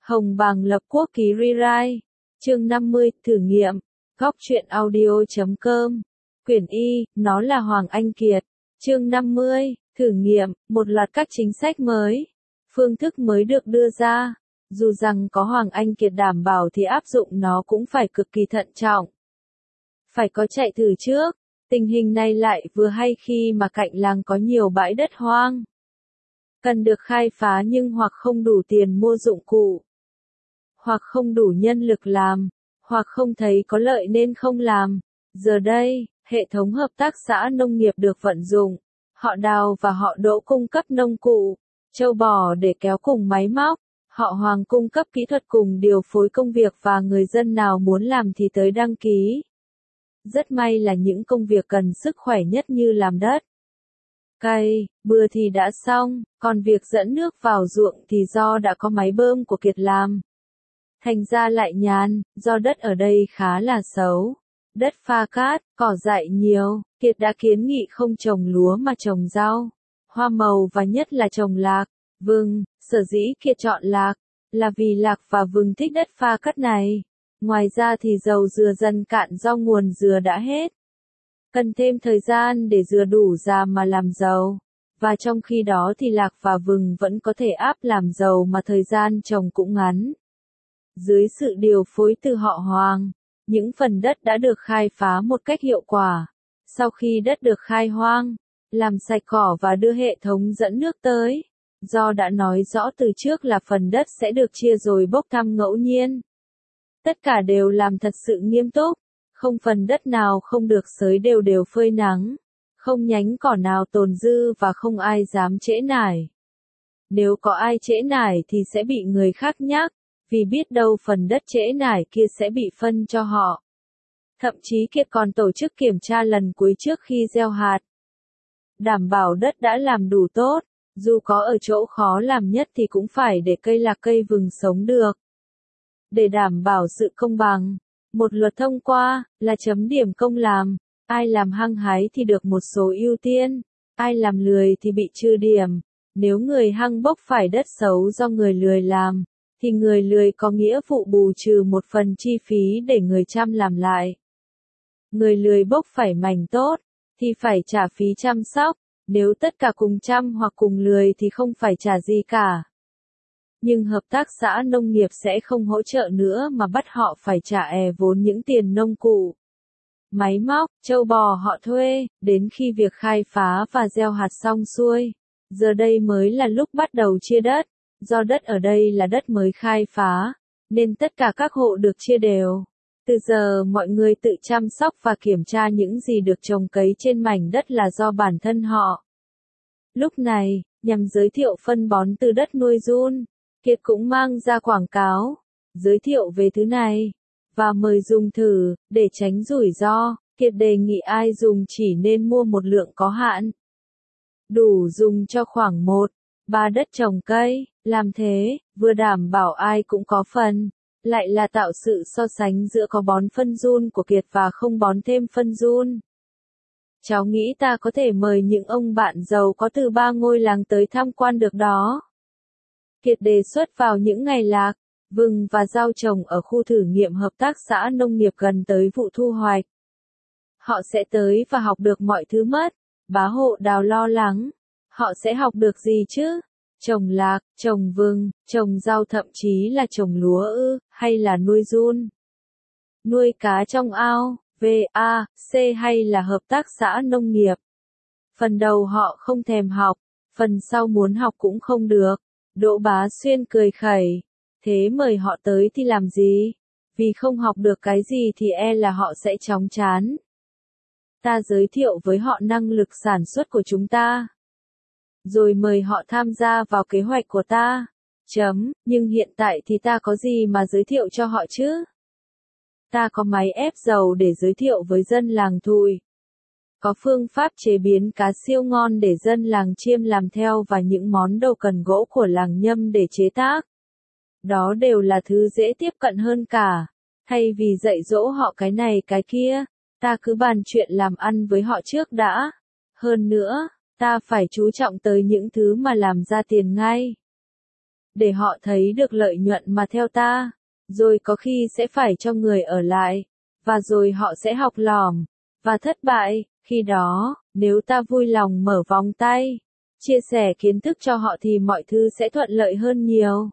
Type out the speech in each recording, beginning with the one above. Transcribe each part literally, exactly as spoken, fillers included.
Hồng Bàng lập quốc ký rewrite. Chương năm mươi, thử nghiệm. Góc truyện audio chấm com. Quyển Y, nó là Hoàng Anh Kiệt. Chương năm mươi, thử nghiệm, một loạt các chính sách mới. Phương thức mới được đưa ra. Dù rằng có Hoàng Anh Kiệt đảm bảo thì áp dụng nó cũng phải cực kỳ thận trọng. Phải có chạy thử trước. Tình hình này lại vừa hay khi mà cạnh làng có nhiều bãi đất hoang. Cần được khai phá nhưng hoặc không đủ tiền mua dụng cụ, hoặc không đủ nhân lực làm, hoặc không thấy có lợi nên không làm. Giờ đây, hệ thống hợp tác xã nông nghiệp được vận dụng. Họ Đào và họ Đỗ cung cấp nông cụ, trâu bò để kéo cùng máy móc. Họ Hoàng cung cấp kỹ thuật cùng điều phối công việc và người dân nào muốn làm thì tới đăng ký. Rất may là những công việc cần sức khỏe nhất như làm đất, cày, bừa thì đã xong, còn việc dẫn nước vào ruộng thì do đã có máy bơm của Kiệt làm. Thành ra lại nhàn, do đất ở đây khá là xấu. Đất pha cát, cỏ dại nhiều, Kiệt đã kiến nghị không trồng lúa mà trồng rau, hoa màu và nhất là trồng lạc, vừng. Sở dĩ Kiệt chọn lạc, là vì lạc và vừng thích đất pha cát này. Ngoài ra thì dầu dừa dần cạn do nguồn dừa đã hết. Cần thêm thời gian để dừa đủ già mà làm dầu. Và trong khi đó thì lạc và vừng vẫn có thể áp làm dầu mà thời gian trồng cũng ngắn. Dưới sự điều phối từ họ Hoàng, những phần đất đã được khai phá một cách hiệu quả. Sau khi đất được khai hoang, làm sạch cỏ và đưa hệ thống dẫn nước tới. Do đã nói rõ từ trước là phần đất sẽ được chia rồi bốc thăm ngẫu nhiên. Tất cả đều làm thật sự nghiêm túc, không phần đất nào không được xới đều đều phơi nắng, không nhánh cỏ nào tồn dư và không ai dám trễ nải. Nếu có ai trễ nải thì sẽ bị người khác nhắc, vì biết đâu phần đất trễ nải kia sẽ bị phân cho họ. Thậm chí Kiệt còn tổ chức kiểm tra lần cuối trước khi gieo hạt. Đảm bảo đất đã làm đủ tốt, dù có ở chỗ khó làm nhất thì cũng phải để cây lạc cây vừng sống được. Để đảm bảo sự công bằng, một luật thông qua, là chấm điểm công làm, ai làm hăng hái thì được một số ưu tiên, ai làm lười thì bị trừ điểm. Nếu người hăng bốc phải đất xấu do người lười làm, thì người lười có nghĩa vụ bù trừ một phần chi phí để người chăm làm lại. Người lười bốc phải mảnh tốt, thì phải trả phí chăm sóc, nếu tất cả cùng chăm hoặc cùng lười thì không phải trả gì cả. Nhưng hợp tác xã nông nghiệp sẽ không hỗ trợ nữa mà bắt họ phải trả è vốn những tiền nông cụ, máy móc, trâu bò họ thuê, đến khi việc khai phá và gieo hạt xong xuôi. Giờ đây mới là lúc bắt đầu chia đất, do đất ở đây là đất mới khai phá, nên tất cả các hộ được chia đều. Từ giờ mọi người tự chăm sóc và kiểm tra những gì được trồng cấy trên mảnh đất là do bản thân họ. Lúc này, nhằm giới thiệu phân bón từ đất nuôi giun, Kiệt cũng mang ra quảng cáo, giới thiệu về thứ này, và mời dùng thử, để tránh rủi ro. Kiệt đề nghị ai dùng chỉ nên mua một lượng có hạn, đủ dùng cho khoảng một, ba đất trồng cây. Làm thế, vừa đảm bảo ai cũng có phần, lại là tạo sự so sánh giữa có bón phân giun của Kiệt và không bón thêm phân giun. Cháu nghĩ ta có thể mời những ông bạn giàu có từ ba ngôi làng tới tham quan được đó. Kiệt đề xuất vào những ngày lạc, vừng và rau trồng ở khu thử nghiệm hợp tác xã nông nghiệp gần tới vụ thu hoạch. Họ sẽ tới và học được mọi thứ mất. Bá hộ Đào lo lắng. Họ sẽ học được gì chứ? Trồng lạc, trồng vừng, trồng rau thậm chí là trồng lúa ư, hay là nuôi giun? Nuôi cá trong ao, vê a xê hay là hợp tác xã nông nghiệp? Phần đầu họ không thèm học, phần sau muốn học cũng không được. Đỗ Bá Xuyên cười khẩy. Thế mời họ tới thì làm gì? Vì không học được cái gì thì e là họ sẽ chóng chán. Ta giới thiệu với họ năng lực sản xuất của chúng ta, rồi mời họ tham gia vào kế hoạch của ta. Chấm, nhưng hiện tại thì ta có gì mà giới thiệu cho họ chứ? Ta có máy ép dầu để giới thiệu với dân làng Thùi. Có phương pháp chế biến cá siêu ngon để dân làng Chiêm làm theo và những món đồ cần gỗ của làng Nhâm để chế tác. Đó đều là thứ dễ tiếp cận hơn cả. Thay vì dạy dỗ họ cái này cái kia, ta cứ bàn chuyện làm ăn với họ trước đã. Hơn nữa, ta phải chú trọng tới những thứ mà làm ra tiền ngay. để họ thấy được lợi nhuận mà theo ta, rồi có khi sẽ phải cho người ở lại, và rồi họ sẽ học lỏm, và thất bại, khi đó, nếu ta vui lòng mở vòng tay, chia sẻ kiến thức cho họ thì mọi thứ sẽ thuận lợi hơn nhiều.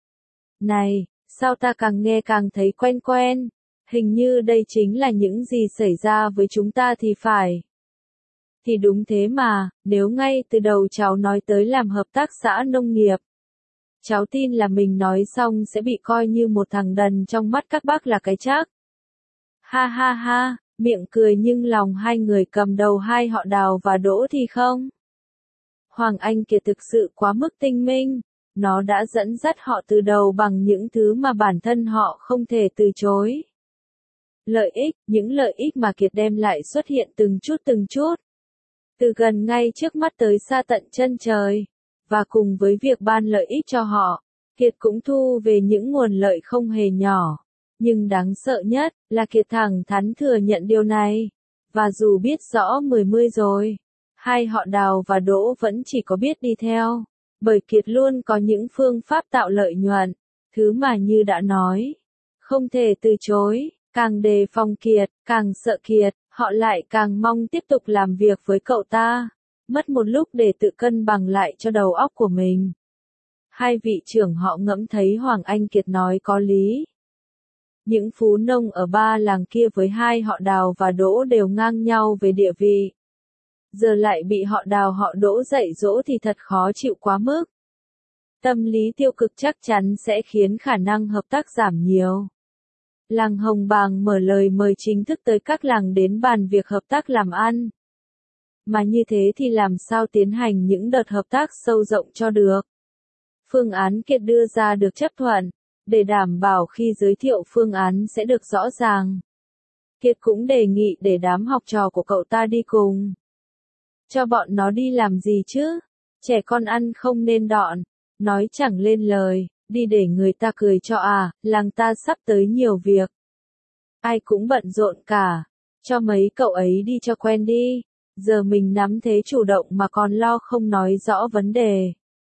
Này, sao ta càng nghe càng thấy quen quen, hình như đây chính là những gì xảy ra với chúng ta thì phải. Thì đúng thế mà, nếu ngay từ đầu cháu nói tới làm hợp tác xã nông nghiệp, cháu tin là mình nói xong sẽ bị coi như một thằng đần trong mắt các bác là cái chắc. Ha ha ha, miệng cười nhưng lòng hai người cầm đầu hai họ Đào và Đỗ thì không. Hoàng Anh Kiệt thực sự quá mức tinh minh, nó đã dẫn dắt họ từ đầu bằng những thứ mà bản thân họ không thể từ chối. Lợi ích, những lợi ích mà Kiệt đem lại xuất hiện từng chút từng chút. Từ gần ngay trước mắt tới xa tận chân trời. Và cùng với việc ban lợi ích cho họ, Kiệt cũng thu về những nguồn lợi không hề nhỏ. Nhưng đáng sợ nhất là Kiệt thẳng thắn thừa nhận điều này. Và dù biết rõ mười mươi rồi, hai họ Đào và Đỗ vẫn chỉ có biết đi theo. Bởi Kiệt luôn có những phương pháp tạo lợi nhuận, thứ mà như đã nói, không thể từ chối. Càng đề phòng Kiệt, càng sợ Kiệt, họ lại càng mong tiếp tục làm việc với cậu ta. Mất một lúc để tự cân bằng lại cho đầu óc của mình. Hai vị trưởng họ ngẫm thấy Hoàng Anh Kiệt nói có lý. Những phú nông ở ba làng kia với hai họ Đào và Đỗ đều ngang nhau về địa vị. Giờ lại bị họ Đào họ Đỗ dạy dỗ thì thật khó chịu quá mức. Tâm lý tiêu cực chắc chắn sẽ khiến khả năng hợp tác giảm nhiều. Làng Hồng Bàng mở lời mời chính thức tới các làng đến bàn việc hợp tác làm ăn. Mà như thế thì làm sao tiến hành những đợt hợp tác sâu rộng cho được. Phương án Kiệt đưa ra được chấp thuận, để đảm bảo khi giới thiệu phương án sẽ được rõ ràng. Kiệt cũng đề nghị để đám học trò của cậu ta đi cùng. Cho bọn nó đi làm gì chứ? Trẻ con ăn không nên đọn, nói chẳng lên lời, đi để người ta cười cho à, làng ta sắp tới nhiều việc. Ai cũng bận rộn cả, cho mấy cậu ấy đi cho quen đi. Giờ mình nắm thế chủ động mà còn lo không nói rõ vấn đề.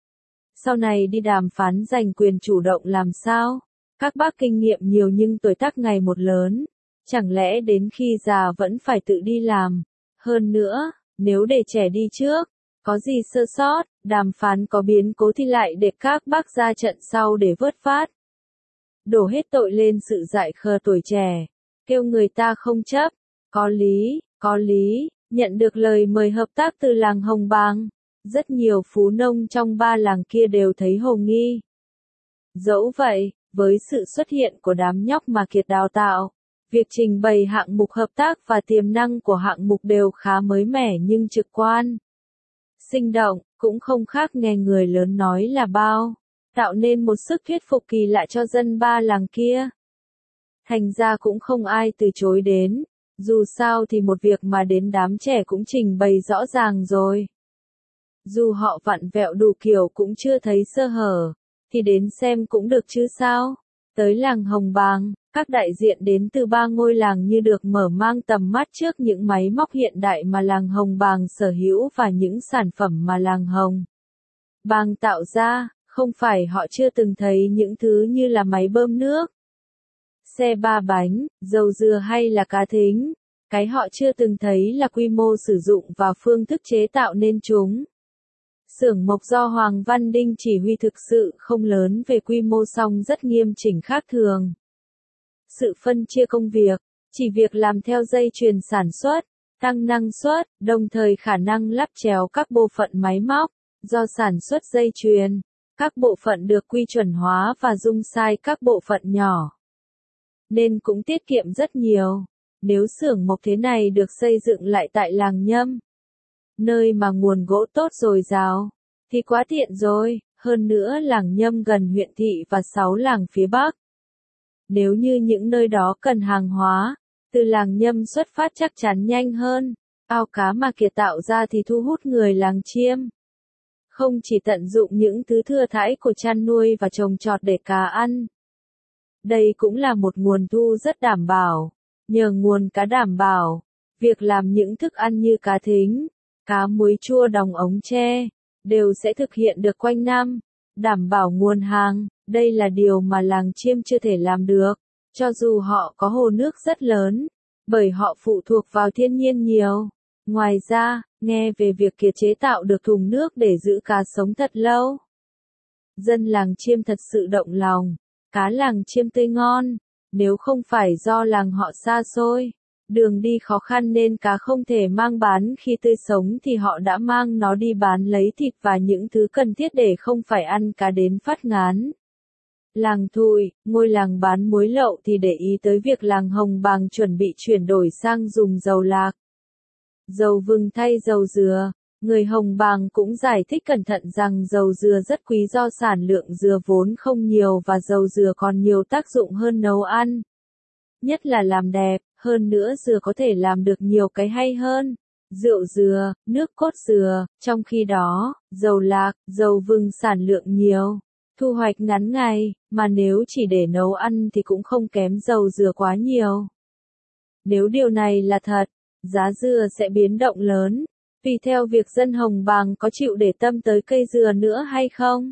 Sau này đi đàm phán giành quyền chủ động làm sao? Các bác kinh nghiệm nhiều nhưng tuổi tác ngày một lớn. Chẳng lẽ đến khi già vẫn phải tự đi làm? Hơn nữa, nếu để trẻ đi trước, có gì sơ sót, đàm phán có biến cố thì lại để các bác ra trận sau để vớt phát. Đổ hết tội lên sự dại khờ tuổi trẻ. Kêu người ta không chấp. Có lý, có lý. Nhận được lời mời hợp tác từ làng Hồng Bàng, rất nhiều phú nông trong ba làng kia đều thấy hồ nghi. Dẫu vậy, với sự xuất hiện của đám nhóc mà Kiệt đào tạo, việc trình bày hạng mục hợp tác và tiềm năng của hạng mục đều khá mới mẻ nhưng trực quan. Sinh động, cũng không khác nghe người lớn nói là bao, tạo nên một sức thuyết phục kỳ lạ cho dân ba làng kia. Thành ra cũng không ai từ chối đến. Dù sao thì một việc mà đến đám trẻ cũng trình bày rõ ràng rồi. Dù họ vặn vẹo đủ kiểu cũng chưa thấy sơ hở, thì đến xem cũng được chứ sao. Tới làng Hồng Bàng, các đại diện đến từ ba ngôi làng như được mở mang tầm mắt trước những máy móc hiện đại mà làng Hồng Bàng sở hữu và những sản phẩm mà làng Hồng Bàng tạo ra. Không phải họ chưa từng thấy những thứ như là máy bơm nước, xe ba bánh, dầu dừa hay là cá thính. Cái họ chưa từng thấy là quy mô sử dụng và phương thức chế tạo nên chúng. Xưởng mộc do Hoàng Văn Đinh chỉ huy thực sự không lớn về quy mô song rất nghiêm chỉnh khác thường. Sự phân chia công việc, chỉ việc làm theo dây chuyền sản xuất, tăng năng suất, đồng thời khả năng lắp chéo các bộ phận máy móc, do sản xuất dây chuyền, các bộ phận được quy chuẩn hóa và dung sai các bộ phận nhỏ. Nên cũng tiết kiệm rất nhiều. Nếu xưởng mộc thế này được xây dựng lại tại làng Nhâm, nơi mà nguồn gỗ tốt dồi dào, thì quá tiện rồi. Hơn nữa làng Nhâm gần huyện thị và sáu làng phía Bắc. Nếu như những nơi đó cần hàng hóa, từ làng Nhâm xuất phát chắc chắn nhanh hơn. Ao cá mà Kiệt tạo ra thì thu hút người làng Chiêm. Không chỉ tận dụng những thứ thừa thãi của chăn nuôi và trồng trọt để cá ăn. Đây cũng là một nguồn thu rất đảm bảo. Nhờ nguồn cá đảm bảo, việc làm những thức ăn như cá thính, cá muối chua đồng ống tre, đều sẽ thực hiện được quanh năm. đảm bảo nguồn hàng, đây là điều mà làng Chiêm chưa thể làm được, cho dù họ có hồ nước rất lớn, bởi họ phụ thuộc vào thiên nhiên nhiều. Ngoài ra, nghe về việc Kiệt chế tạo được thùng nước để giữ cá sống thật lâu. Dân làng Chiêm thật sự động lòng, cá làng Chiêm tươi ngon, nếu không phải do làng họ xa xôi, đường đi khó khăn nên cá không thể mang bán khi tươi sống thì họ đã mang nó đi bán lấy thịt và những thứ cần thiết để không phải ăn cá đến phát ngán. Làng Thụy, ngôi làng bán muối lậu thì để ý tới việc làng Hồng Bàng chuẩn bị chuyển đổi sang dùng dầu lạc, dầu vừng thay dầu dừa. Người Hồng Bàng cũng giải thích cẩn thận rằng dầu dừa rất quý do sản lượng dừa vốn không nhiều và dầu dừa còn nhiều tác dụng hơn nấu ăn. Nhất là làm đẹp, hơn nữa dừa có thể làm được nhiều cái hay hơn. Rượu dừa, nước cốt dừa, trong khi đó, dầu lạc, dầu vừng sản lượng nhiều, thu hoạch ngắn ngày, mà nếu chỉ để nấu ăn thì cũng không kém dầu dừa quá nhiều. Nếu điều này là thật, giá dừa sẽ biến động lớn. Tùy theo việc dân Hồng Bàng có chịu để tâm tới cây dừa nữa hay không.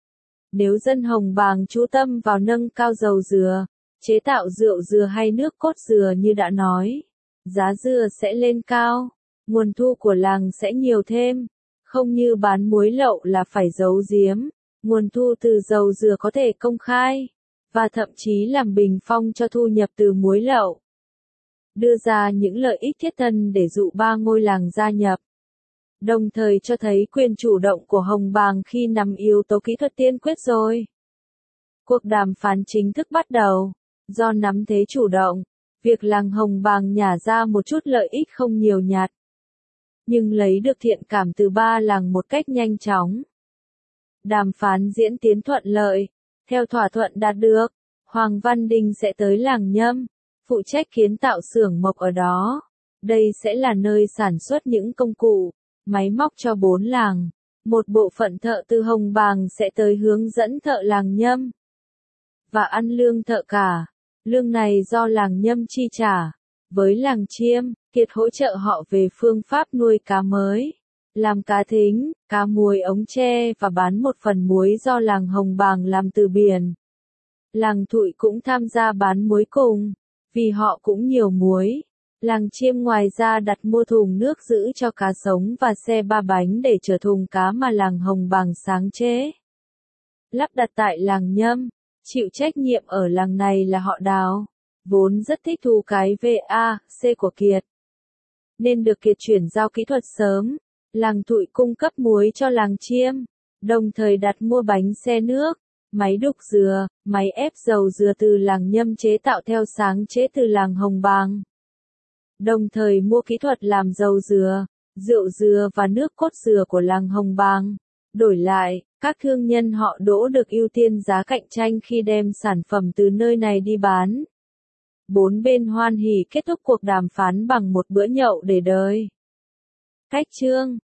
Nếu dân Hồng Bàng chú tâm vào nâng cao dầu dừa, chế tạo rượu dừa hay nước cốt dừa như đã nói, giá dừa sẽ lên cao, nguồn thu của làng sẽ nhiều thêm, không như bán muối lậu là phải giấu giếm, nguồn thu từ dầu dừa có thể công khai, và thậm chí làm bình phong cho thu nhập từ muối lậu. Đưa ra những lợi ích thiết thân để dụ ba ngôi làng gia nhập. Đồng thời cho thấy quyền chủ động của Hồng Bàng khi nắm yếu tố kỹ thuật tiên quyết rồi. Cuộc đàm phán chính thức bắt đầu. Do nắm thế chủ động, việc làng Hồng Bàng nhả ra một chút lợi ích không nhiều nhặt, nhưng lấy được thiện cảm từ ba làng một cách nhanh chóng. Đàm phán diễn tiến thuận lợi. Theo thỏa thuận đạt được, Hoàng Văn Đình sẽ tới làng Nhâm, phụ trách kiến tạo xưởng mộc ở đó. Đây sẽ là nơi sản xuất những công cụ, máy móc cho bốn làng. Một bộ phận thợ từ Hồng Bàng sẽ tới hướng dẫn thợ làng Nhâm và ăn lương thợ cả. Lương này do làng Nhâm chi trả. Với làng Chiêm, Kiệt hỗ trợ họ về phương pháp nuôi cá mới, làm cá thính, cá muối ống tre và bán một phần muối do làng Hồng Bàng làm từ biển. Làng Thụy cũng tham gia bán muối cùng, vì họ cũng nhiều muối. Làng Chiêm ngoài ra đặt mua thùng nước giữ cho cá sống và xe ba bánh để chở thùng cá mà làng Hồng Bàng sáng chế, lắp đặt tại làng Nhâm. Chịu trách nhiệm ở làng này là họ Đào, vốn rất thích thú cái vê a xê của Kiệt, nên được Kiệt chuyển giao kỹ thuật sớm. Làng Thụy cung cấp muối cho làng Chiêm, đồng thời đặt mua bánh xe nước, máy đục dừa, máy ép dầu dừa từ làng Nhâm chế tạo theo sáng chế từ làng Hồng Bàng. Đồng thời mua kỹ thuật làm dầu dừa, rượu dừa và nước cốt dừa của làng Hồng Bàng. Đổi lại, các thương nhân họ Đỗ được ưu tiên giá cạnh tranh khi đem sản phẩm từ nơi này đi bán. Bốn bên hoan hỉ kết thúc cuộc đàm phán bằng một bữa nhậu để đời. Cách chương